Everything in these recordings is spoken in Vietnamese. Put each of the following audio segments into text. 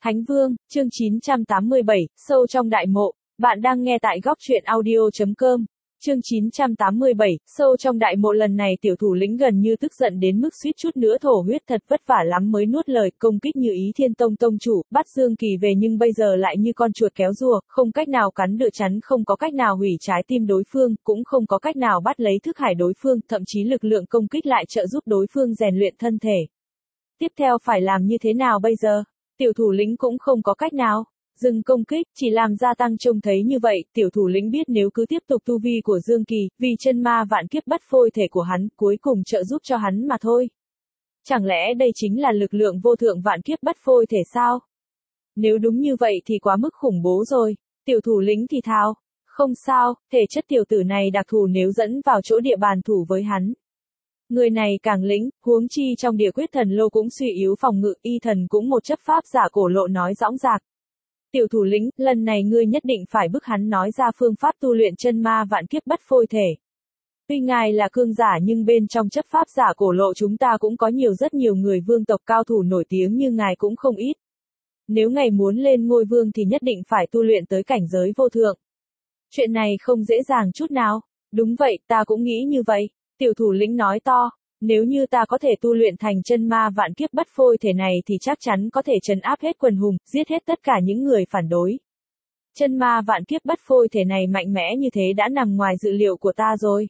Thánh Vương, chương 987, sâu trong đại mộ. Bạn đang nghe tại góc truyện audio.com. Chương 987, sâu trong đại mộ. Lần này tiểu thủ lĩnh gần như tức giận đến mức suýt chút nữa thổ huyết, thật vất vả lắm mới nuốt lời công kích Như Ý Thiên Tông tông chủ, bắt Dương Kỳ về, nhưng bây giờ lại như con chuột kéo rùa, không cách nào cắn được chắn, không có cách nào hủy trái tim đối phương, cũng không có cách nào bắt lấy thức hải đối phương, thậm chí lực lượng công kích lại trợ giúp đối phương rèn luyện thân thể. Tiếp theo phải làm như thế nào bây giờ? Tiểu thủ lĩnh cũng không có cách nào. Dừng công kích, chỉ làm gia tăng trông thấy như vậy, tiểu thủ lĩnh biết nếu cứ tiếp tục tu vi của Dương Kỳ, vì chân ma vạn kiếp bắt phôi thể của hắn, cuối cùng trợ giúp cho hắn mà thôi. Chẳng lẽ đây chính là lực lượng vô thượng vạn kiếp bắt phôi thể sao? Nếu đúng như vậy thì quá mức khủng bố rồi. Tiểu thủ lĩnh thì thào, không sao, thể chất tiểu tử này đặc thù, nếu dẫn vào chỗ địa bàn thủ với hắn. Người này càng lĩnh, huống chi trong địa quyết thần lô cũng suy yếu phòng ngự, y thần cũng một chấp pháp giả cổ lộ nói dõng dạc. Tiểu thủ lĩnh, lần này ngươi nhất định phải bức hắn nói ra phương pháp tu luyện chân ma vạn kiếp bắt phôi thể. Tuy ngài là cương giả nhưng bên trong chấp pháp giả cổ lộ chúng ta cũng có rất nhiều người vương tộc cao thủ nổi tiếng như ngài cũng không ít. Nếu ngài muốn lên ngôi vương thì nhất định phải tu luyện tới cảnh giới vô thượng. Chuyện này không dễ dàng chút nào. Đúng vậy, ta cũng nghĩ như vậy. Tiểu thủ lĩnh nói to, nếu như ta có thể tu luyện thành chân ma vạn kiếp bắt phôi thể này thì chắc chắn có thể trấn áp hết quần hùng, giết hết tất cả những người phản đối. Chân ma vạn kiếp bắt phôi thể này mạnh mẽ như thế đã nằm ngoài dự liệu của ta rồi.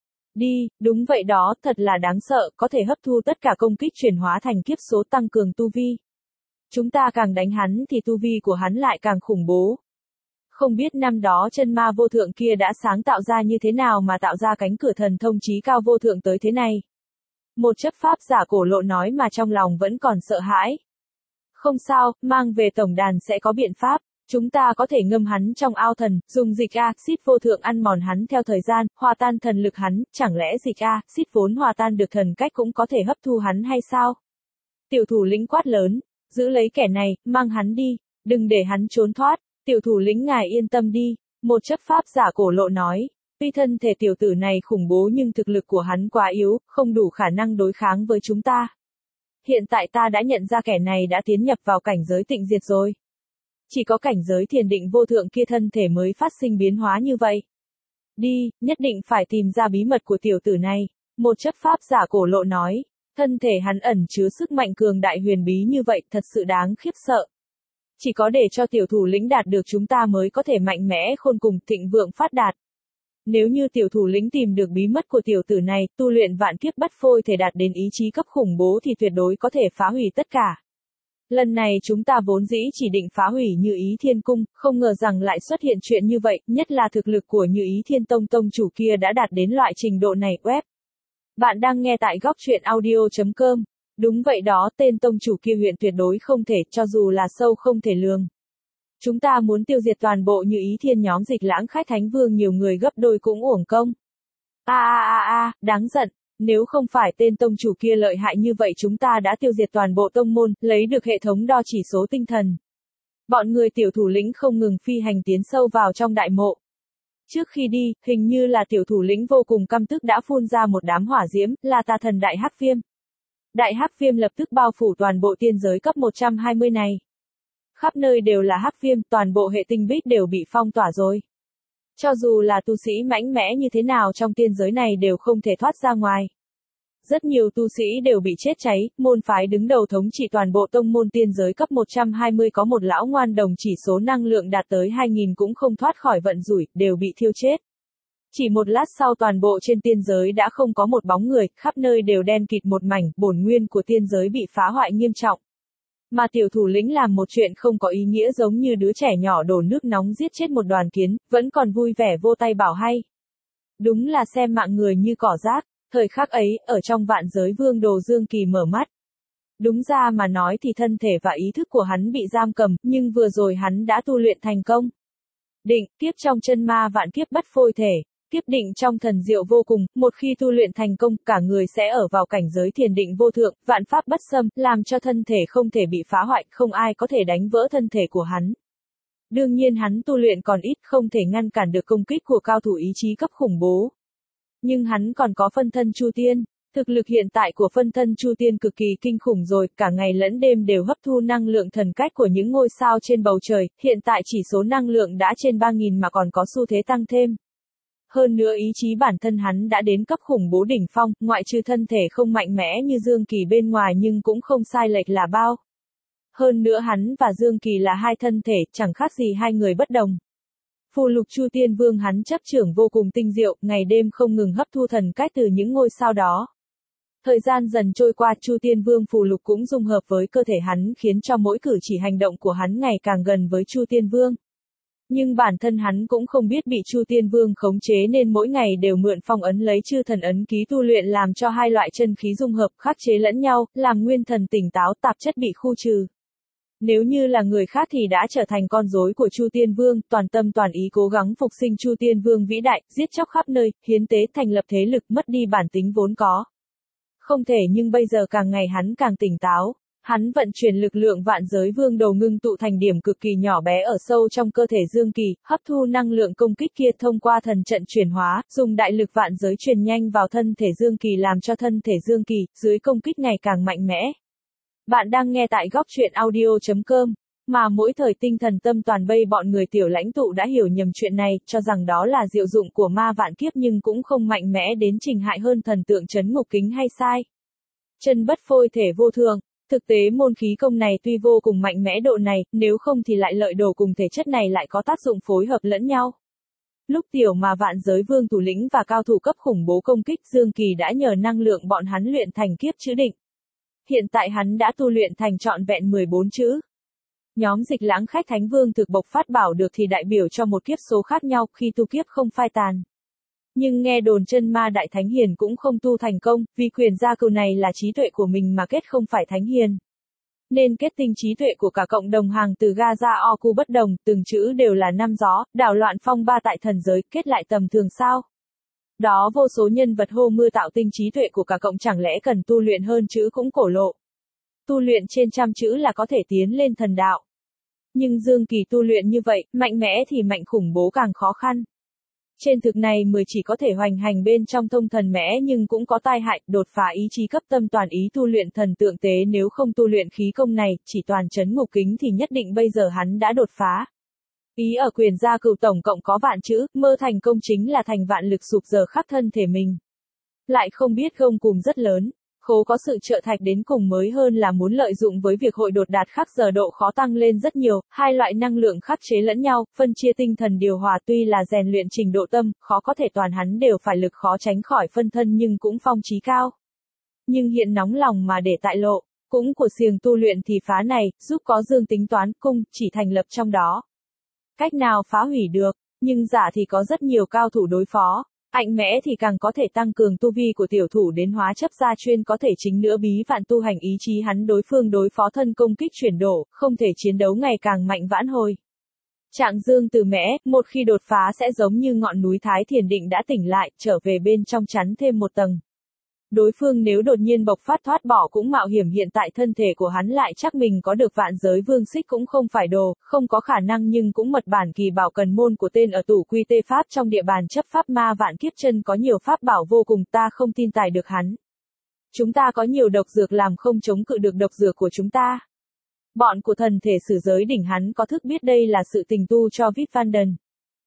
Đi, đúng vậy đó, thật là đáng sợ, có thể hấp thu tất cả công kích chuyển hóa thành kiếp số tăng cường tu vi. Chúng ta càng đánh hắn thì tu vi của hắn lại càng khủng bố. Không biết năm đó chân ma vô thượng kia đã sáng tạo ra như thế nào mà tạo ra cánh cửa thần thông chí cao vô thượng tới thế này. Một chấp pháp giả cổ lộ nói mà trong lòng vẫn còn sợ hãi. Không sao, mang về tổng đàn sẽ có biện pháp. Chúng ta có thể ngâm hắn trong ao thần, dùng dịch axit vô thượng ăn mòn hắn theo thời gian, hòa tan thần lực hắn, chẳng lẽ dịch axit vốn hòa tan được thần cách cũng có thể hấp thu hắn hay sao? Tiểu thủ lĩnh quát lớn, giữ lấy kẻ này, mang hắn đi, đừng để hắn trốn thoát. Tiểu thủ lĩnh ngài yên tâm đi, một chấp pháp giả cổ lộ nói. Tuy thân thể tiểu tử này khủng bố nhưng thực lực của hắn quá yếu, không đủ khả năng đối kháng với chúng ta. Hiện tại ta đã nhận ra kẻ này đã tiến nhập vào cảnh giới tịnh diệt rồi. Chỉ có cảnh giới thiền định vô thượng kia thân thể mới phát sinh biến hóa như vậy. Đi, nhất định phải tìm ra bí mật của tiểu tử này. Một chấp pháp giả cổ lộ nói, thân thể hắn ẩn chứa sức mạnh cường đại huyền bí như vậy thật sự đáng khiếp sợ. Chỉ có để cho tiểu thủ lĩnh đạt được chúng ta mới có thể mạnh mẽ khôn cùng thịnh vượng phát đạt. Nếu như tiểu thủ lĩnh tìm được bí mật của tiểu tử này, tu luyện vạn kiếp bắt phôi thể đạt đến ý chí cấp khủng bố thì tuyệt đối có thể phá hủy tất cả. Lần này chúng ta vốn dĩ chỉ định phá hủy Như Ý Thiên Cung, không ngờ rằng lại xuất hiện chuyện như vậy, nhất là thực lực của Như Ý Thiên Tông tông chủ kia đã đạt đến loại trình độ này. Web. Bạn đang nghe tại góc truyện audio.com. Đúng vậy đó, tên tông chủ kia huyện tuyệt đối không thể, cho dù là sâu không thể lường. Chúng ta muốn tiêu diệt toàn bộ Như Ý Thiên nhóm Dịch Lãng Khách Thánh Vương nhiều người gấp đôi cũng uổng công. Đáng giận, nếu không phải tên tông chủ kia lợi hại như vậy chúng ta đã tiêu diệt toàn bộ tông môn, lấy được hệ thống đo chỉ số tinh thần. Bọn người tiểu thủ lĩnh không ngừng phi hành tiến sâu vào trong đại mộ. Trước khi đi, hình như là tiểu thủ lĩnh vô cùng căm tức đã phun ra một đám hỏa diễm, là tà thần đại hắc viêm. Đại hắc viêm lập tức bao phủ toàn bộ tiên giới cấp 120 này. Khắp nơi đều là hắc viêm, toàn bộ hệ tinh bích đều bị phong tỏa rồi. Cho dù là tu sĩ mạnh mẽ như thế nào trong tiên giới này đều không thể thoát ra ngoài. Rất nhiều tu sĩ đều bị chết cháy, môn phái đứng đầu thống trị toàn bộ tông môn tiên giới cấp 120 có một lão ngoan đồng chỉ số năng lượng đạt tới 2000 cũng không thoát khỏi vận rủi, đều bị thiêu chết. Chỉ một lát sau toàn bộ trên tiên giới đã không có một bóng người, khắp nơi đều đen kịt một mảnh, bổn nguyên của tiên giới bị phá hoại nghiêm trọng. Mà tiểu thủ lĩnh làm một chuyện không có ý nghĩa giống như đứa trẻ nhỏ đổ nước nóng giết chết một đoàn kiến, vẫn còn vui vẻ vô tay bảo hay. Đúng là xem mạng người như cỏ rác. Thời khắc ấy, ở trong vạn giới vương đồ Dương Kỳ mở mắt. Đúng ra mà nói thì thân thể và ý thức của hắn bị giam cầm, nhưng vừa rồi hắn đã tu luyện thành công. Định, kiếp trong chân ma vạn kiếp bắt phôi thể. Kiếp định trong thần diệu vô cùng, một khi tu luyện thành công, cả người sẽ ở vào cảnh giới thiền định vô thượng, vạn pháp bất xâm, làm cho thân thể không thể bị phá hoại, không ai có thể đánh vỡ thân thể của hắn. Đương nhiên hắn tu luyện còn ít, không thể ngăn cản được công kích của cao thủ ý chí cấp khủng bố. Nhưng hắn còn có phân thân Chu Tiên. Thực lực hiện tại của phân thân Chu Tiên cực kỳ kinh khủng rồi, cả ngày lẫn đêm đều hấp thu năng lượng thần cách của những ngôi sao trên bầu trời, hiện tại chỉ số năng lượng đã trên 3.000 mà còn có xu thế tăng thêm. Hơn nữa ý chí bản thân hắn đã đến cấp khủng bố đỉnh phong, ngoại trừ thân thể không mạnh mẽ như Dương Kỳ bên ngoài nhưng cũng không sai lệch là bao. Hơn nữa hắn và Dương Kỳ là hai thân thể, chẳng khác gì hai người bất đồng. Phù lục Chu Tiên Vương hắn chấp trưởng vô cùng tinh diệu, ngày đêm không ngừng hấp thu thần cách từ những ngôi sao đó. Thời gian dần trôi qua, Chu Tiên Vương phù lục cũng dung hợp với cơ thể hắn khiến cho mỗi cử chỉ hành động của hắn ngày càng gần với Chu Tiên Vương. Nhưng bản thân hắn cũng không biết bị Chu Tiên Vương khống chế nên mỗi ngày đều mượn phong ấn lấy chư thần ấn ký tu luyện làm cho hai loại chân khí dung hợp khắc chế lẫn nhau, làm nguyên thần tỉnh táo tạp chất bị khu trừ. Nếu như là người khác thì đã trở thành con rối của Chu Tiên Vương, toàn tâm toàn ý cố gắng phục sinh Chu Tiên Vương vĩ đại, giết chóc khắp nơi, hiến tế thành lập thế lực mất đi bản tính vốn có. Không thể nhưng bây giờ càng ngày hắn càng tỉnh táo. Hắn vận chuyển lực lượng vạn giới vương đồ ngưng tụ thành điểm cực kỳ nhỏ bé ở sâu trong cơ thể Dương Kỳ, hấp thu năng lượng công kích kia thông qua thần trận chuyển hóa, dùng đại lực vạn giới truyền nhanh vào thân thể Dương Kỳ làm cho thân thể Dương Kỳ, dưới công kích ngày càng mạnh mẽ. Bạn đang nghe tại góc truyện audio.com, mà mỗi thời tinh thần tâm toàn bây bọn người tiểu lãnh tụ đã hiểu nhầm chuyện này, cho rằng đó là diệu dụng của ma vạn kiếp nhưng cũng không mạnh mẽ đến trình hại hơn thần tượng trấn ngục kính hay sai. Chân bất phôi thể vô thường. Thực tế môn khí công này tuy vô cùng mạnh mẽ độ này, nếu không thì lại lợi đồ cùng thể chất này lại có tác dụng phối hợp lẫn nhau. Lúc tiểu mà vạn giới vương thủ lĩnh và cao thủ cấp khủng bố công kích Dương Kỳ đã nhờ năng lượng bọn hắn luyện thành kiếp chữ định. Hiện tại hắn đã tu luyện thành trọn vẹn 14 chữ. Nhóm Dịch Lãng khách Thánh Vương thực bộc phát bảo được thì đại biểu cho một kiếp số khác nhau khi tu kiếp không phai tàn. Nhưng nghe đồn chân ma đại thánh hiền cũng không tu thành công, vì quyền gia cừu này là trí tuệ của mình mà kết không phải thánh hiền. Nên kết tinh trí tuệ của cả cộng đồng hàng từ Gaza Oku bất đồng, từng chữ đều là năm gió, đảo loạn phong ba tại thần giới, kết lại tầm thường sao? Đó vô số nhân vật hô mưa tạo tinh trí tuệ của cả cộng chẳng lẽ cần tu luyện hơn chữ cũng cổ lộ. Tu luyện trên trăm chữ là có thể tiến lên thần đạo. Nhưng Dương Kỳ tu luyện như vậy, mạnh mẽ thì mạnh khủng bố càng khó khăn. Trên thực này 10 chỉ có thể hoành hành bên trong thông thần mẽ nhưng cũng có tai hại, đột phá ý chí cấp tâm toàn ý tu luyện thần tượng tế nếu không tu luyện khí công này, chỉ toàn trấn ngục kính thì nhất định bây giờ hắn đã đột phá. Ý ở quyền gia cừu tổng cộng có vạn chữ, mơ thành công chính là thành vạn lực sụp giờ khắp thân thể mình. Lại không biết gông cùm rất lớn. Khố có sự trợ thạch đến cùng mới hơn là muốn lợi dụng với việc hội đột đạt khắc giờ độ khó tăng lên rất nhiều, hai loại năng lượng khắc chế lẫn nhau, phân chia tinh thần điều hòa tuy là rèn luyện trình độ tâm, khó có thể toàn hắn đều phải lực khó tránh khỏi phân thân nhưng cũng phong trí cao. Nhưng hiện nóng lòng mà để tại lộ, cũng của xiềng tu luyện thì phá này, giúp có dương tính toán cung, chỉ thành lập trong đó. Cách nào phá hủy được, nhưng giả thì có rất nhiều cao thủ đối phó. Mạnh mẽ thì càng có thể tăng cường tu vi của tiểu thủ đến hóa chấp gia chuyên có thể chính nữa bí vạn tu hành ý chí hắn đối phương đối phó thân công kích chuyển đổ, không thể chiến đấu ngày càng mạnh vãn hồi. Trạng Dương từ mẽ, một khi đột phá sẽ giống như ngọn núi Thái Thiền Định đã tỉnh lại, trở về bên trong chắn thêm một tầng. Đối phương nếu đột nhiên bộc phát thoát bỏ cũng mạo hiểm hiện tại thân thể của hắn lại chắc mình có được vạn giới vương xích cũng không phải đồ, không có khả năng nhưng cũng mật bản kỳ bảo cần môn của tên ở tủ quy tê pháp trong địa bàn chấp pháp ma vạn kiếp chân có nhiều pháp bảo vô cùng ta không tin tài được hắn. Chúng ta có nhiều độc dược làm không chống cự được độc dược của chúng ta. Bọn của thần thể sử giới đỉnh hắn có thức biết đây là sự tình tu cho Vít Van Đần.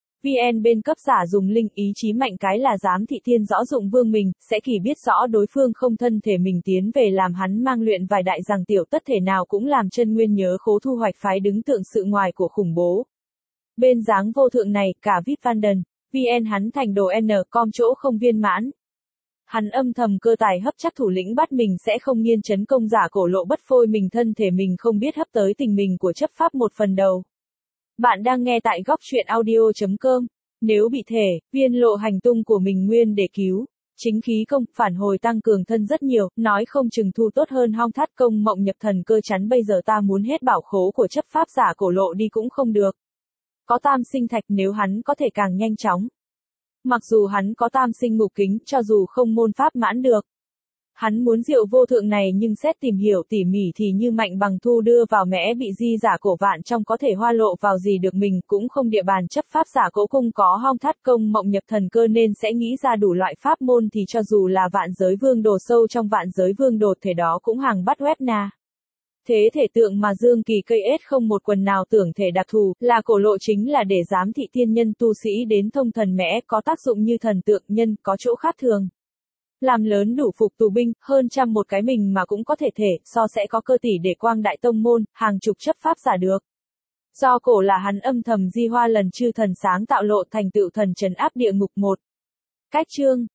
VN bên cấp giả dùng linh ý chí mạnh cái là dám thị thiên rõ dụng vương mình, sẽ kỳ biết rõ đối phương không thân thể mình tiến về làm hắn mang luyện vài đại rằng tiểu tất thể nào cũng làm chân nguyên nhớ khố thu hoạch phái đứng tượng sự ngoài của khủng bố. Bên dáng vô thượng này, cả Vít Van Đần, VN hắn thành đồ N, com chỗ không viên mãn. Hắn âm thầm cơ tài hấp chắc thủ lĩnh bắt mình sẽ không nghiên chấn công giả cổ lộ bất phôi mình thân thể mình không biết hấp tới tình mình của chấp pháp một phần đầu. Bạn đang nghe tại góc truyện audio.com. Nếu bị thể, viên lộ hành tung của mình nguyên để cứu. Chính khí công, phản hồi tăng cường thân rất nhiều, nói không chừng thu tốt hơn hong thắt công mộng nhập thần cơ chắn bây giờ ta muốn hết bảo khố của chấp pháp giả cổ lộ đi cũng không được. Có tam sinh thạch nếu hắn có thể càng nhanh chóng. Mặc dù hắn có tam sinh ngục kính cho dù không môn pháp mãn được. Hắn muốn diệu vô thượng này nhưng xét tìm hiểu tỉ mỉ thì như Mạnh Bằng Thu đưa vào mẽ bị di giả cổ vạn trong có thể hoa lộ vào gì được mình, cũng không địa bàn chấp pháp giả cố cung có hong thắt công mộng nhập thần cơ nên sẽ nghĩ ra đủ loại pháp môn thì cho dù là vạn giới vương đồ sâu trong vạn giới vương đồ thể đó cũng hàng bắt web na. Thế thể tượng mà Dương Kỳ cây ết không một quần nào tưởng thể đặc thù, là cổ lộ chính là để giám thị tiên nhân tu sĩ đến thông thần mẽ có tác dụng như thần tượng nhân, có chỗ khác thường. Làm lớn đủ phục tù binh, hơn trăm một cái mình mà cũng có thể so sẽ có cơ tỷ để quang đại tông môn, hàng chục chấp pháp giả được. Do cổ là hắn âm thầm di hoa lần chư thần sáng tạo lộ thành tựu thần trấn áp địa ngục một. Cách chương